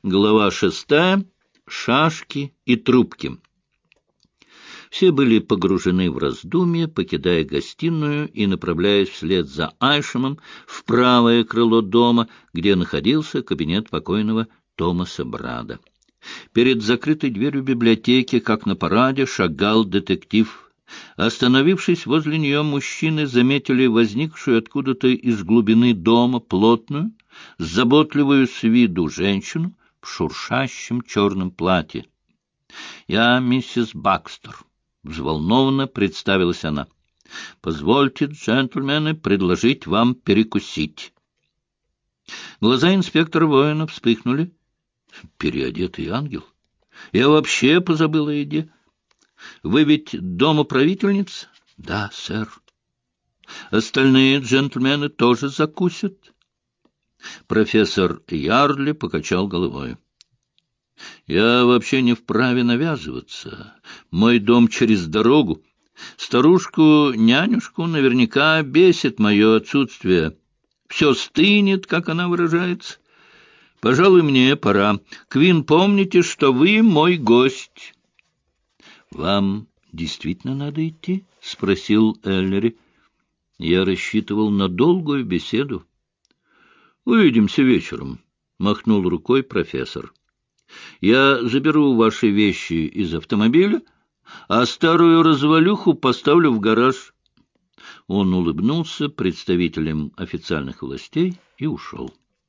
Глава 6. Шашки и трубки. Все были погружены в раздумья, покидая гостиную и направляясь вслед за Айшемом в правое крыло дома, где находился кабинет покойного Томаса Брада. Перед закрытой дверью библиотеки, как на параде, шагал детектив. Остановившись возле нее, мужчины заметили возникшую откуда-то из глубины дома плотную, заботливую с виду женщину в шуршащем черном платье. «Я миссис Бакстер», — взволнованно представилась она. «Позвольте, джентльмены, предложить вам перекусить». Глаза инспектора Воина вспыхнули. «Переодетый ангел? Я вообще позабыл о еде. Вы ведь домоправительница?» «Да, сэр». «Остальные джентльмены тоже закусят?» Профессор Ярли покачал головой. «Я вообще не вправе навязываться. Мой дом через дорогу. Старушку-нянюшку наверняка бесит мое отсутствие. Все стынет, как она выражается. Пожалуй, мне пора. Квин, помните, что вы мой гость». «Вам действительно надо идти?» — спросил Эллери. «Я рассчитывал на долгую беседу». «Увидимся вечером», — махнул рукой профессор. «Я заберу ваши вещи из автомобиля, а старую развалюху поставлю в гараж». Он улыбнулся представителям официальных властей и ушел.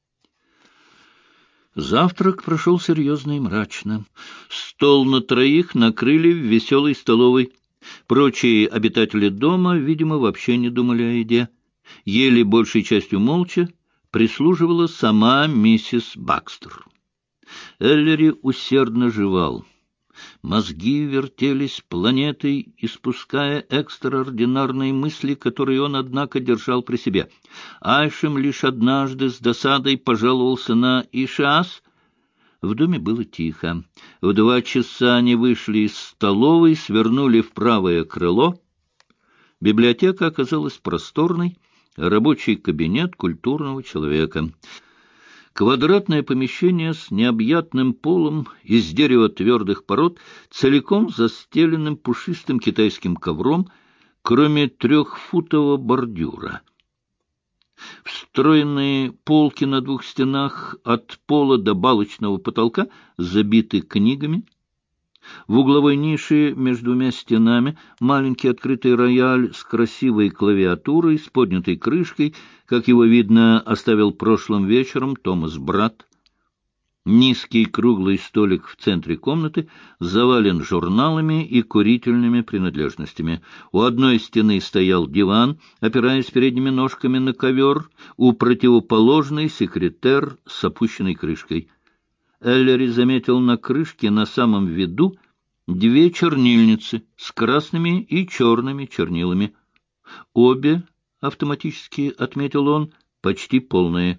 Завтрак прошел серьезно и мрачно. Стол на троих накрыли в веселой столовой. Прочие обитатели дома, видимо, вообще не думали о еде. Ели большей частью молча, прислуживала сама миссис Бакстер. Эллери усердно жевал. Мозги вертелись планетой, испуская экстраординарные мысли, которые он, однако, держал при себе. Айшем лишь однажды с досадой пожаловался на Ишиас. В доме было тихо. В 2 часа они вышли из столовой, свернули в правое крыло. Библиотека оказалась просторной, рабочий кабинет культурного человека. Квадратное помещение с необъятным полом из дерева твердых пород, целиком застеленным пушистым китайским ковром, кроме 3-футового бордюра. Встроенные полки на 2 стенах от пола до балочного потолка забиты книгами. В угловой нише между 2 стенами маленький открытый рояль с красивой клавиатурой, с поднятой крышкой, как его, видно, оставил прошлым вечером Томас Брад. Низкий круглый столик в центре комнаты завален журналами и курительными принадлежностями. У одной стены стоял диван, опираясь передними ножками на ковер, у противоположной секретер с опущенной крышкой. Эллери заметил на крышке на самом виду 2 чернильницы с красными и черными чернилами. Обе, автоматически отметил он, почти полные.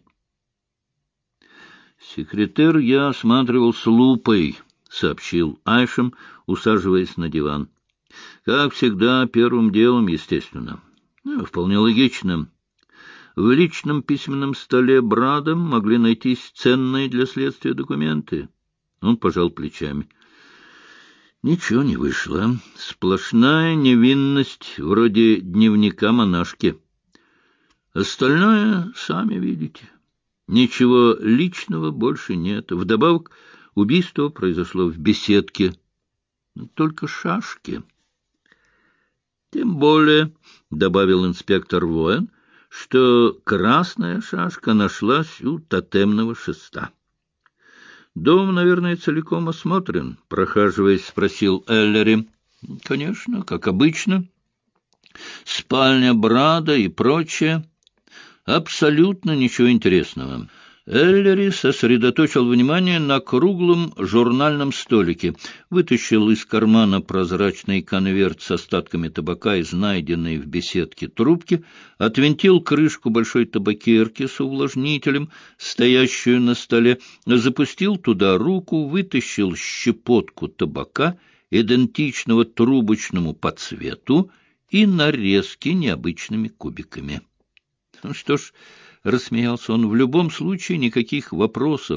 «Секретер я осматривал с лупой», — сообщил Айшем, усаживаясь на диван. «Как всегда, первым делом, естественно. Вполне логично. В личном письменном столе Брада могли найтись ценные для следствия документы». Он пожал плечами. «Ничего не вышло. Сплошная невинность, вроде дневника монашки. Остальное сами видите. Ничего личного больше нет. Вдобавок, убийство произошло в беседке. Только шашки». «Тем более», — добавил инспектор Воин, — что красная шашка нашлась у тотемного шеста. «Дом, наверное, целиком осмотрен», — прохаживаясь, спросил Эллери. «Конечно, как обычно. Спальня Брада и прочее. Абсолютно ничего интересного». Эллери сосредоточил внимание на круглом журнальном столике, вытащил из кармана прозрачный конверт с остатками табака из найденной в беседке трубки, отвинтил крышку большой табакерки с увлажнителем, стоящую на столе, запустил туда руку, вытащил щепотку табака, идентичного трубочному по цвету, и нарезки необычными кубиками. «Ну что ж», — рассмеялся он, — «в любом случае никаких вопросов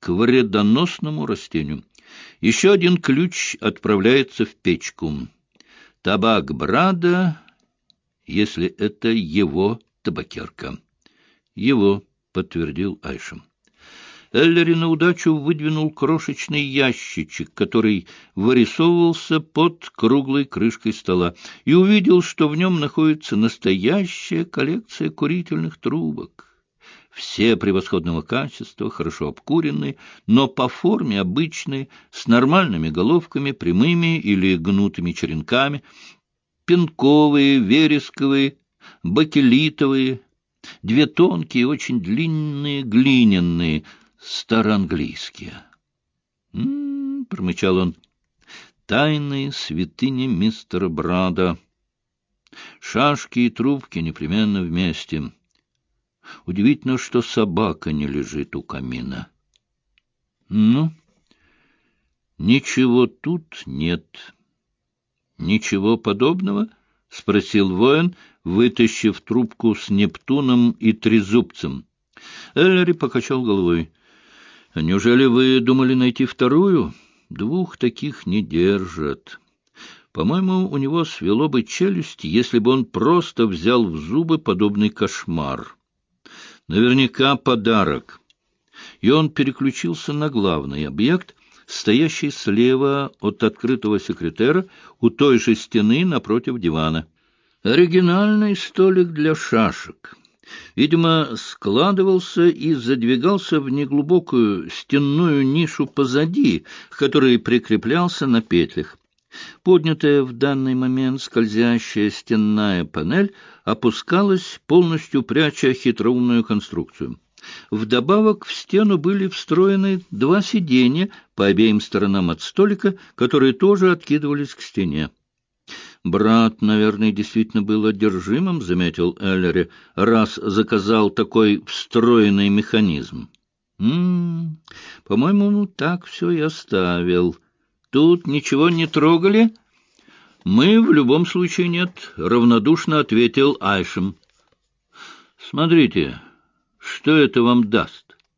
к вредоносному растению. Еще один ключ отправляется в печку. Табак Брада, если это его табакерка. Его, подтвердил Айшем. Эллери на удачу выдвинул крошечный ящичек, который вырисовывался под круглой крышкой стола, и увидел, что в нем находится настоящая коллекция курительных трубок. Все превосходного качества, хорошо обкуренные, но по форме обычные, с нормальными головками, прямыми или гнутыми черенками, пенковые, вересковые, бакелитовые, две тонкие, очень длинные, глиняные, староанглийские. Промычал он. Тайные святыни мистера Брада. Шашки и трубки непременно вместе. Удивительно, что собака не лежит у камина. Ну, ничего тут нет. Ничего подобного? — спросил воин, вытащив трубку с Нептуном и трезубцем. Эллери покачал головой. — Неужели вы думали найти вторую? Двух таких не держат. По-моему, у него свело бы челюсть, если бы он просто взял в зубы подобный кошмар. Наверняка подарок. И он переключился на главный объект, стоящий слева от открытого секретера у той же стены напротив дивана. Оригинальный столик для шашек. Видимо, складывался и задвигался в неглубокую стенную нишу позади, к которой прикреплялся на петлях. Поднятая в данный момент скользящая стенная панель опускалась, полностью пряча хитроумную конструкцию. Вдобавок в стену были встроены два сиденья по обеим сторонам от столика, которые тоже откидывались к стене. «Брат, наверное, действительно был одержимым», — заметил Эллери, — «раз заказал такой встроенный механизм». По-моему, так все и оставил. Тут ничего не трогали?» «Мы в любом случае нет», — равнодушно ответил Айшем. «Смотрите, что это вам даст?»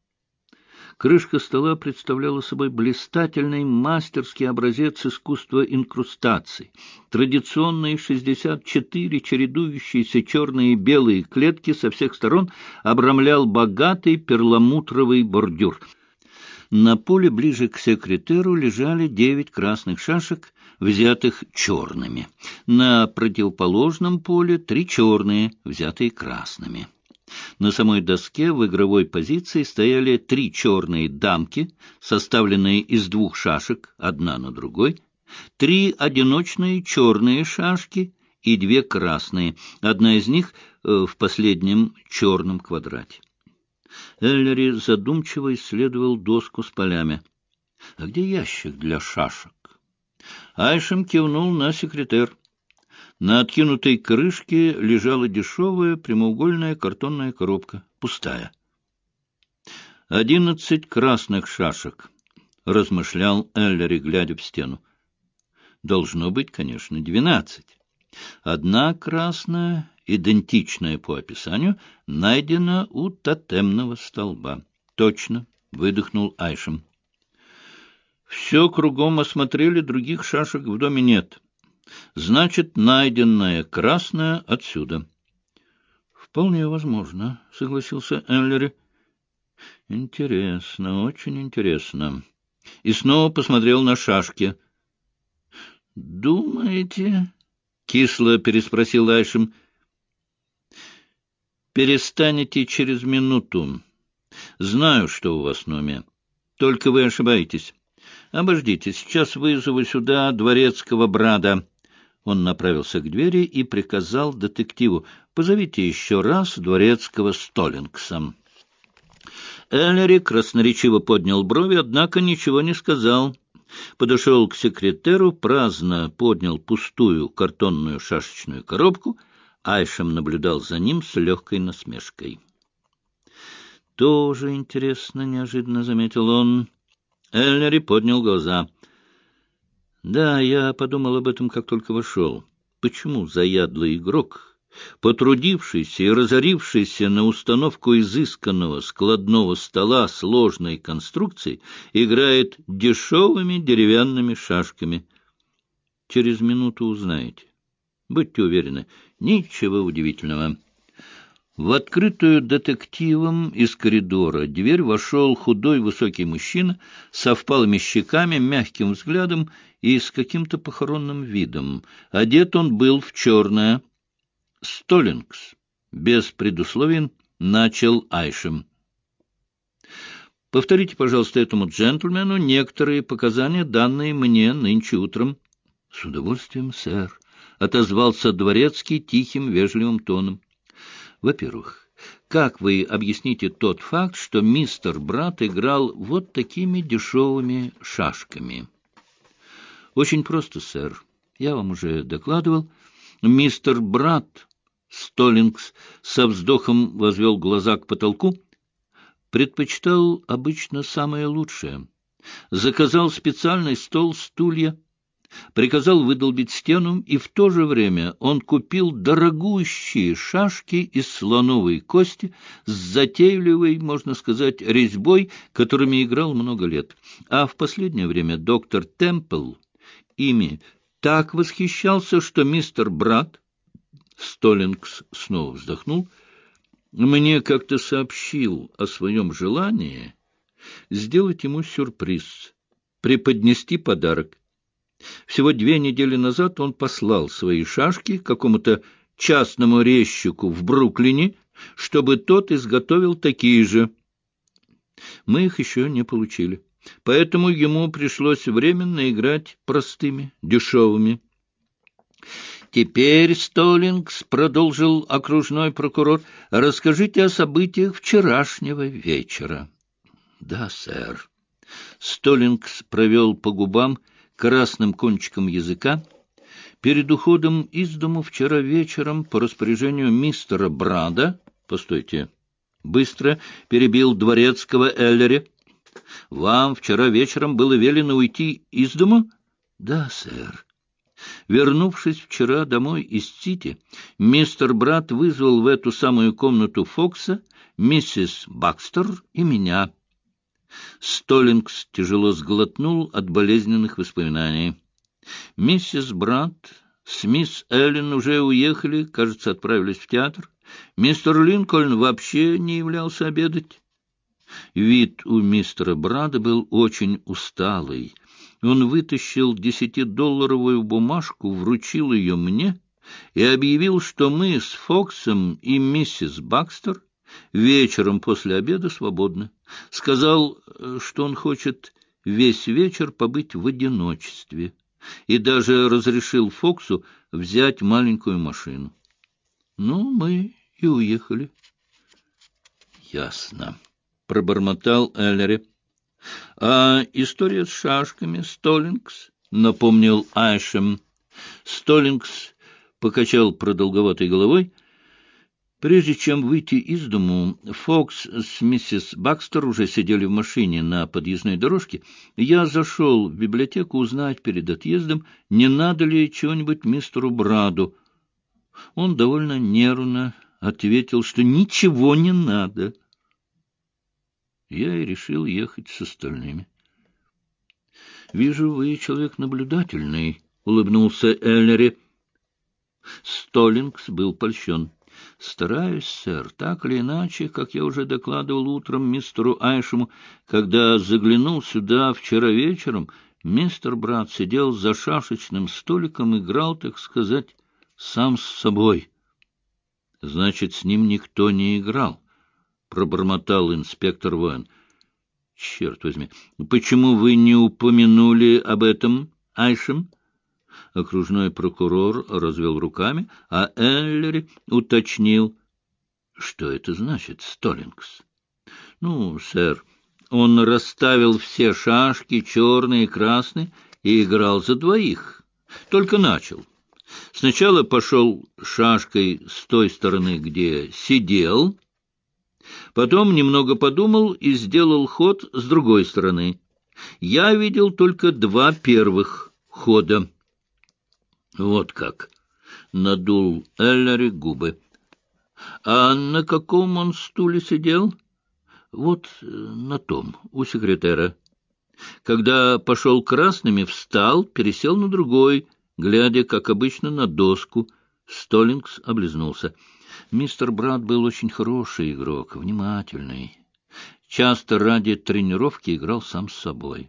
Крышка стола представляла собой блистательный мастерский образец искусства инкрустаций. Традиционные 64 чередующиеся черные и белые клетки со всех сторон обрамлял богатый перламутровый бордюр. На поле ближе к секретеру лежали 9 красных шашек, взятых черными. На противоположном поле 3 черные, взятые красными. На самой доске в игровой позиции стояли 3 черные дамки, составленные из 2 шашек, одна на другой, 3 одиночные черные шашки и 2 красные, одна из них в последнем черном квадрате. Эллери задумчиво исследовал доску с полями. — А где ящик для шашек? Айшем кивнул на секретер. На откинутой крышке лежала дешевая прямоугольная картонная коробка, пустая. 11 красных шашек, — размышлял Эллери, глядя в стену. Должно быть, конечно, 12. Одна красная, идентичная по описанию, найдена у тотемного столба. Точно, — выдохнул Айшем. Все кругом осмотрели, других шашек в доме нет. Значит, найденная красная отсюда. — Вполне возможно, — согласился Эллери. — Интересно, очень интересно. И снова посмотрел на шашки. — Думаете? — кисло переспросил Айшем. — Перестанете через минуту. Знаю, что у вас на уме. Только вы ошибаетесь. Обождите, сейчас вызову сюда дворецкого Брада. Он направился к двери и приказал детективу: «Позовите еще раз дворецкого Столлингса». Эллери красноречиво поднял брови, однако ничего не сказал. Подошел к секретеру, праздно поднял пустую картонную шашечную коробку. Айшем наблюдал за ним с легкой насмешкой. «Тоже интересно», — неожиданно заметил он. Эллери поднял глаза. «Да, я подумал об этом, как только вошел. Почему заядлый игрок потрудившийся и разорившийся на установку изысканного складного стола сложной конструкции, играет дешевыми деревянными шашками. Через минуту узнаете. Будьте уверены, ничего удивительного. В открытую детективом из коридора дверь вошел худой высокий мужчина со впалыми щеками, мягким взглядом и с каким-то похоронным видом. Одет он был в черное. «Столлингс», без предусловий начал Айшем. «Повторите, пожалуйста, этому джентльмену некоторые показания, данные мне нынче утром». «С удовольствием, сэр», — отозвался дворецкий тихим, вежливым тоном. «Во-первых, как вы объясните тот факт, что мистер Брат играл вот такими дешевыми шашками?» «Очень просто, сэр. Я вам уже докладывал. Мистер Брат», — Столлингс со вздохом возвел глаза к потолку, — «предпочитал обычно самое лучшее. Заказал специальный стол, стулья, приказал выдолбить стену, и в то же время он купил дорогущие шашки из слоновой кости с затейливой, можно сказать, резьбой, которыми играл много лет. А в последнее время доктор Темпл ими так восхищался, что мистер Брат, Столлингс снова вздохнул, мне как-то сообщил о своем желании сделать ему сюрприз, преподнести подарок. Всего 2 недели назад он послал свои шашки какому-то частному резчику в Бруклине, чтобы тот изготовил такие же. Мы их еще не получили, поэтому ему пришлось временно играть простыми, дешевыми. «Теперь, Столлингс, — продолжил окружной прокурор, — расскажите о событиях вчерашнего вечера». «Да, сэр». Столлингс провел по губам красным кончиком языка. «Перед уходом из дому вчера вечером по распоряжению мистера Брада...» «Постойте». Быстро перебил дворецкого Эллери. «Вам вчера вечером было велено уйти из дому?» «Да, сэр». Вернувшись вчера домой из Сити, мистер Брат вызвал в эту самую комнату Фокса, миссис Бакстер и меня. Столлингс тяжело сглотнул от болезненных воспоминаний. Миссис Брат с мисс Эллен уже уехали, кажется, отправились в театр. Мистер Линкольн вообще не являлся обедать. Вид у мистера Брада был очень усталый. Он вытащил 10-долларовую бумажку, вручил ее мне и объявил, что мы с Фоксом и миссис Бакстер вечером после обеда свободны. Сказал, что он хочет весь вечер побыть в одиночестве, и даже разрешил Фоксу взять маленькую машину. Ну, мы и уехали. — Ясно, — пробормотал Эллери. — А история с шашками, Столлингс? — напомнил Айшем. Столлингс покачал продолговатой головой. Прежде чем выйти из дому, Фокс с миссис Бакстер уже сидели в машине на подъездной дорожке. Я зашел в библиотеку узнать перед отъездом, не надо ли чего-нибудь мистеру Браду. Он довольно нервно ответил, что ничего не надо. Я и решил ехать с остальными. — Вижу, вы человек наблюдательный, — улыбнулся Эллери. Столлингс был польщен. — Стараюсь, сэр, так или иначе, как я уже докладывал утром мистеру Айшему, когда заглянул сюда вчера вечером, мистер Брат сидел за шашечным столиком, играл, так сказать, сам с собой. — Значит, с ним никто не играл, — пробормотал инспектор Воин. — Черт возьми, почему вы не упомянули об этом, Айшем? Окружной прокурор развел руками, а Эллери уточнил. — Что это значит, Столлингс? — Ну, сэр, он расставил все шашки, черные и красные, и играл за двоих. Только начал. Сначала пошел шашкой с той стороны, где сидел, потом немного подумал и сделал ход с другой стороны. Я видел только 2 первых хода. — Вот как! надул Эллери губы. — А на каком он стуле сидел? — Вот на том, у секретаря. Когда пошел красными, встал, пересел на другой, глядя, как обычно, на доску. Столлингс облизнулся. Мистер Брат был очень хороший игрок, внимательный. Часто ради тренировки играл сам с собой.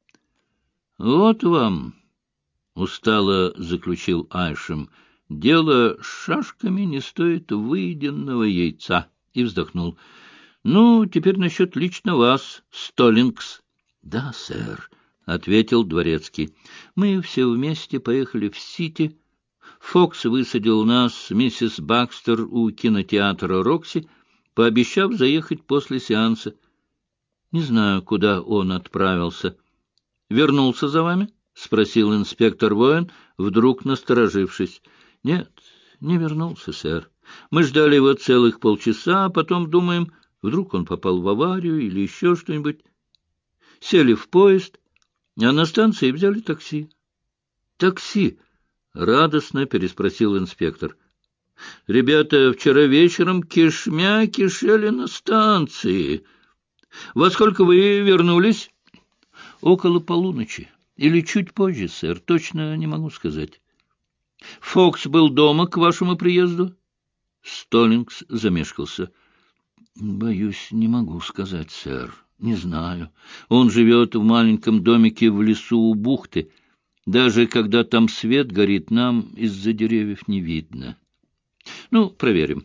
— Вот вам, — устало заключил Айшем, — дело с шашками не стоит выеденного яйца, и вздохнул. — Ну, теперь насчет лично вас, Столлингс. — Да, сэр, — ответил дворецкий. — Мы все вместе поехали в Сити. Фокс высадил нас, миссис Бакстер, у кинотеатра «Рокси», пообещав заехать после сеанса. Не знаю, куда он отправился. — Вернулся за вами? — спросил инспектор Воин, вдруг насторожившись. — Нет, не вернулся, сэр. Мы ждали его целых полчаса, а потом думаем, вдруг он попал в аварию или еще что-нибудь. Сели в поезд, а на станции взяли такси. — Такси? — радостно переспросил инспектор. — Ребята вчера вечером кишмя кишели на станции. — Во сколько вы вернулись? — Около полуночи. Или чуть позже, сэр. Точно не могу сказать. — Фокс был дома к вашему приезду? Столлингс замешкался. — Боюсь, не могу сказать, сэр. Не знаю. Он живет в маленьком домике в лесу у бухты. Даже когда там свет горит, нам из-за деревьев не видно. Ну, проверим.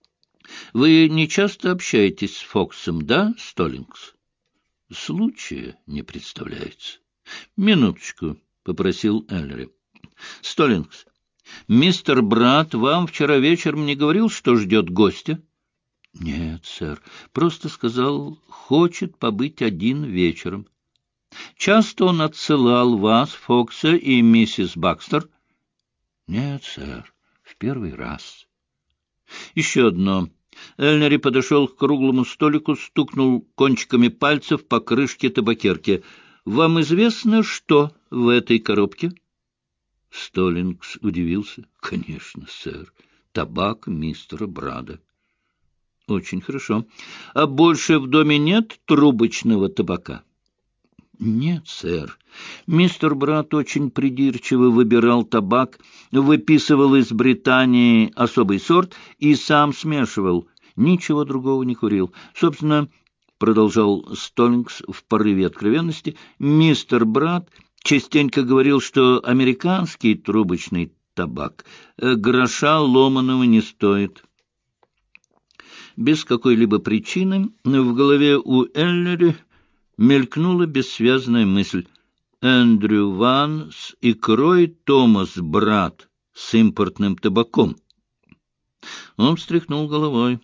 Вы не часто общаетесь с Фоксом, да, Столлингс? Случая не представляется. Минуточку, — попросил Эллери. Столлингс, мистер Брат вам вчера вечером не говорил, что ждет гостя? Нет, сэр. Просто сказал, хочет побыть один вечером. Часто он отсылал вас, Фокса и миссис Бакстер? Нет, сэр, в первый раз. Еще одно. Эллери подошел к круглому столику, стукнул кончиками пальцев по крышке табакерки. Вам известно, что в этой коробке? Столлингс удивился. Конечно, сэр. Табак мистера Брада. Очень хорошо. А больше в доме нет трубочного табака? Нет, сэр. Мистер Брат очень придирчиво выбирал табак, выписывал из Британии особый сорт и сам смешивал. Ничего другого не курил. Собственно, продолжал Столлингс в порыве откровенности, мистер Брат частенько говорил, что американский трубочный табак гроша ломаного не стоит. Без какой-либо причины в голове у Эллери мелькнула бессвязная мысль. Эндрю Ван с икрой, Томас Брат с импортным табаком. Он встряхнул головой.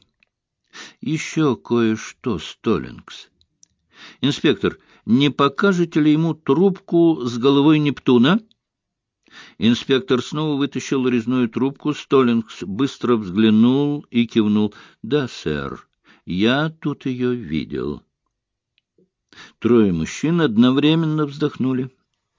Еще кое-что, Столлингс. Инспектор, не покажете ли ему трубку с головой Нептуна? Инспектор снова вытащил резную трубку. Столлингс быстро взглянул и кивнул. — Да, сэр, я тут ее видел. Трое мужчин одновременно вздохнули.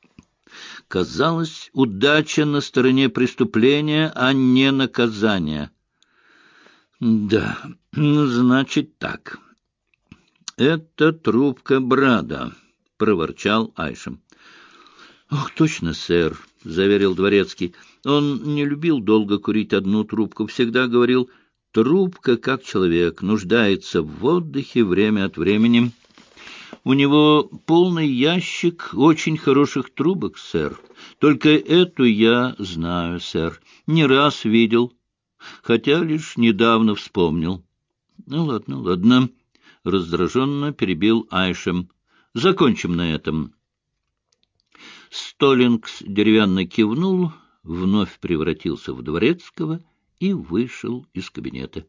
Казалось, удача на стороне преступления, а не наказания. — Да, значит так. — Это трубка Брада, — проворчал Айшем. — Ох, точно, сэр, — заверил дворецкий. Он не любил долго курить одну трубку, всегда говорил, трубка, как человек, нуждается в отдыхе время от времени. У него полный ящик очень хороших трубок, сэр. Только эту я знаю, сэр, не раз видел, хотя лишь недавно вспомнил. — Ну, ладно, ладно, — раздраженно перебил Айшем. — Закончим на этом. Столлингс деревянно кивнул, вновь превратился в дворецкого и вышел из кабинета.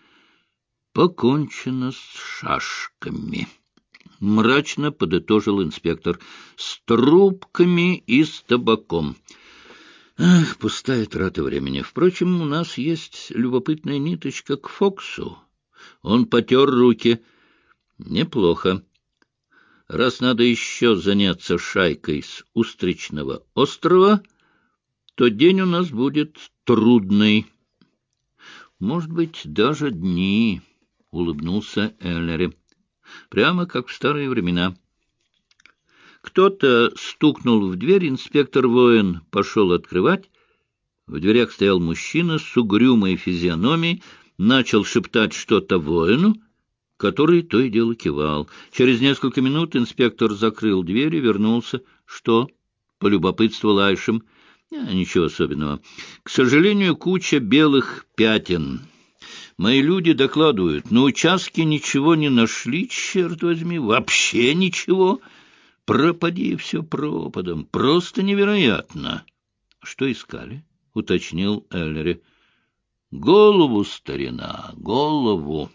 Покончено с шашками. — мрачно подытожил инспектор. — С трубками и с табаком. Ах, пустая трата времени. Впрочем, у нас есть любопытная ниточка к Фоксу. Он потер руки. Неплохо. Раз надо еще заняться шайкой с Устричного острова, то день у нас будет трудный. Может быть, даже дни, — улыбнулся Эллери. Прямо как в старые времена. Кто-то стукнул в дверь, инспектор Воин пошел открывать. В дверях стоял мужчина с угрюмой физиономией, начал шептать что-то Воину, который то и дело кивал. Через несколько минут инспектор закрыл дверь и вернулся. — Что? — полюбопытствовал Айшем. — Ничего особенного. К сожалению, куча белых пятен. Мои люди докладывают, на участке ничего не нашли, черт возьми, вообще ничего. Пропади все пропадом. Просто невероятно. — Что искали? — уточнил Эллери. — Голову, старина, голову.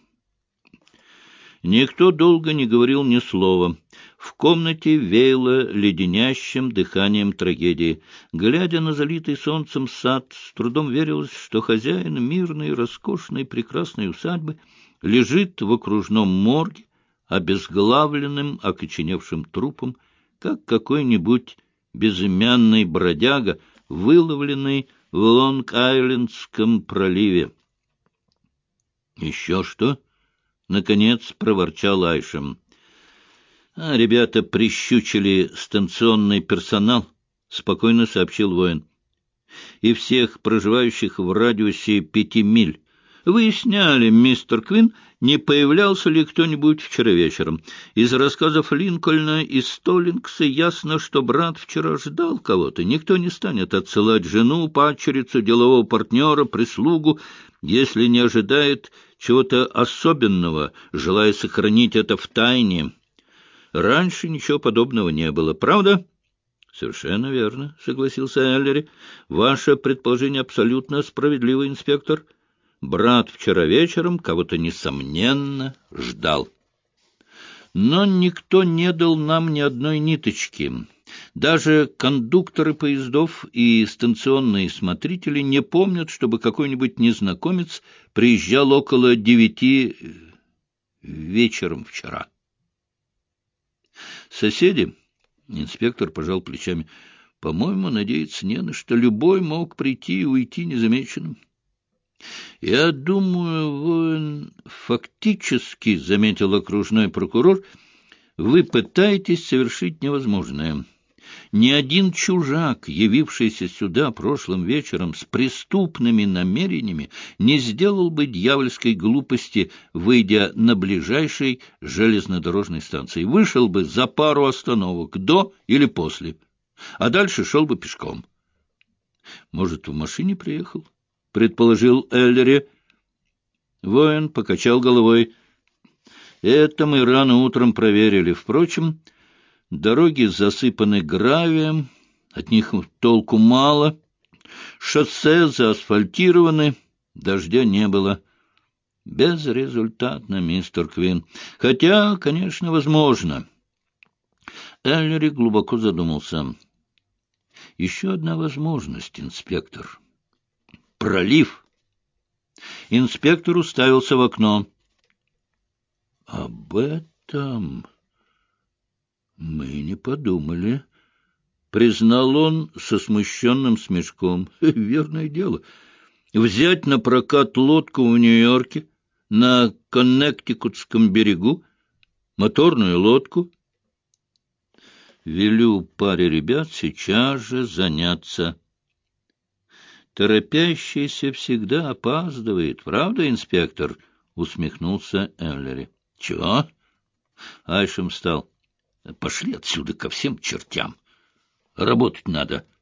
Никто долго не говорил ни слова. В комнате веяло леденящим дыханием трагедии. Глядя на залитый солнцем сад, с трудом верилось, что хозяин мирной, роскошной, прекрасной усадьбы лежит в окружном морге, обезглавленным, окоченевшим трупом, как какой-нибудь безымянный бродяга, выловленный в Лонг-Айлендском проливе. — Еще что? — наконец проворчал Айшем. — Ребята прищучили станционный персонал, — спокойно сообщил воин. — И всех проживающих в радиусе 5 миль. Выясняли, мистер Квин, не появлялся ли кто-нибудь вчера вечером. Из рассказов Линкольна и Столлингса ясно, что брат вчера ждал кого-то. Никто не станет отсылать жену, падчерицу, делового партнера, прислугу, если не ожидает чего-то особенного, желая сохранить это в тайне. Раньше ничего подобного не было, правда? — Совершенно верно, — согласился Эллери. — Ваше предположение абсолютно справедливо, инспектор. Брат вчера вечером кого-то, несомненно, ждал. Но никто не дал нам ни одной ниточки. Даже кондукторы поездов и станционные смотрители не помнят, чтобы какой-нибудь незнакомец приезжал около 9 вечером вчера. Соседи, инспектор пожал плечами, по-моему, надеяться не на что. Любой мог прийти и уйти незамеченным. Я думаю, воин, фактически, — заметил окружной прокурор, — вы пытаетесь совершить невозможное. Ни один чужак, явившийся сюда прошлым вечером с преступными намерениями, не сделал бы дьявольской глупости, выйдя на ближайшей железнодорожной станции. Вышел бы за пару остановок, до или после, а дальше шел бы пешком. Может, в машине приехал? — предположил Эллери. Воин покачал головой. Это мы рано утром проверили. Впрочем, дороги засыпаны гравием, от них толку мало. Шоссе заасфальтированы, дождя не было. Безрезультатно, мистер Квин. Хотя, конечно, возможно. Эллери глубоко задумался. Еще одна возможность, инспектор. Пролив. Инспектор уставился в окно. — Об этом мы не подумали, — признал он со смущенным смешком. — Верное дело. Взять на прокат лодку в Нью-Йорке, на Коннектикутском берегу, моторную лодку. Велю паре ребят сейчас же заняться. Торопящийся всегда опаздывает, правда, инспектор? — усмехнулся Эллери. — Чего? Айшем встал. — Пошли отсюда ко всем чертям. Работать надо.